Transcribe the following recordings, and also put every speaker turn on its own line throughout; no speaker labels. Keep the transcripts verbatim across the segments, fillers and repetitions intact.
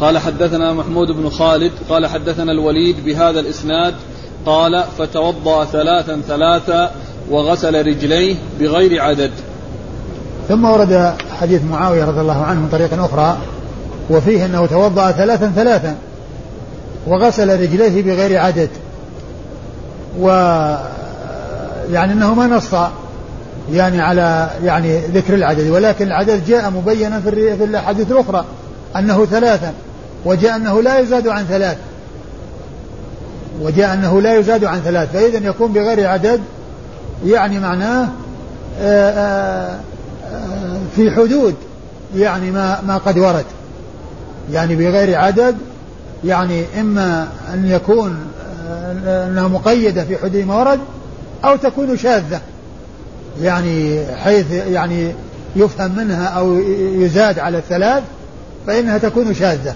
قال حدثنا محمود بن خالد قال حدثنا الوليد بهذا الإسناد قال فتوضأ ثلاثا ثلاثا وغسل رجليه بغير عدد.
ثم ورد حديث معاوية رضي الله عنه من طريق أخرى وفيه أنه توضأ ثلاثا ثلاثا وغسل رجليه بغير عدد، و يعني أنه ما نص يعني على يعني ذكر العدد، ولكن العدد جاء مبينا في الحديث الأخرى أنه ثلاثا، وجاء أنه لا يزاد عن ثلاث وجاء أنه لا يزاد عن ثلاث فإذا يكون بغير عدد يعني معناه آآ آآ في حدود يعني ما ما قد ورد، يعني بغير عدد يعني إما أن يكون أنها مقيدة في حدود ما ورد أو تكون شاذة، يعني حيث يعني يفهم منها أو يزاد على الثلاث فإنها تكون شاذة.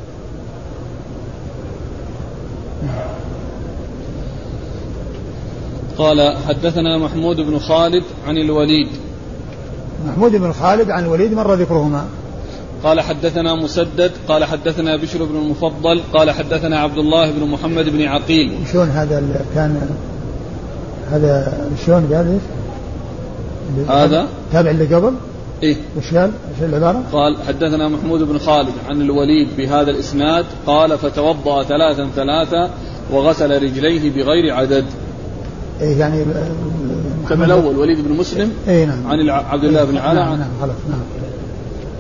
قال حدثنا محمود بن خالد عن الوليد.
محمود بن خالد عن الوليد مر ذكرهما.
قال حدثنا مسدد قال حدثنا بشر بن المفضل قال حدثنا عبد الله بن محمد بن عقيل.
شلون هذا كان هذا شلون قال ايش؟
هذا
تابع اللي قبل
ايه
وش قال؟ ايش العبارة؟
قال حدثنا محمود بن خالد عن الوليد بهذا الإسناد قال فتوضأ ثلاثا ثلاثا وغسل رجليه بغير عدد.
إيه يعني
كما الأول وليد بن مسلم
إيه نعم.
عن عبد الله بن علاء.
نعم نعم خلاص نعم.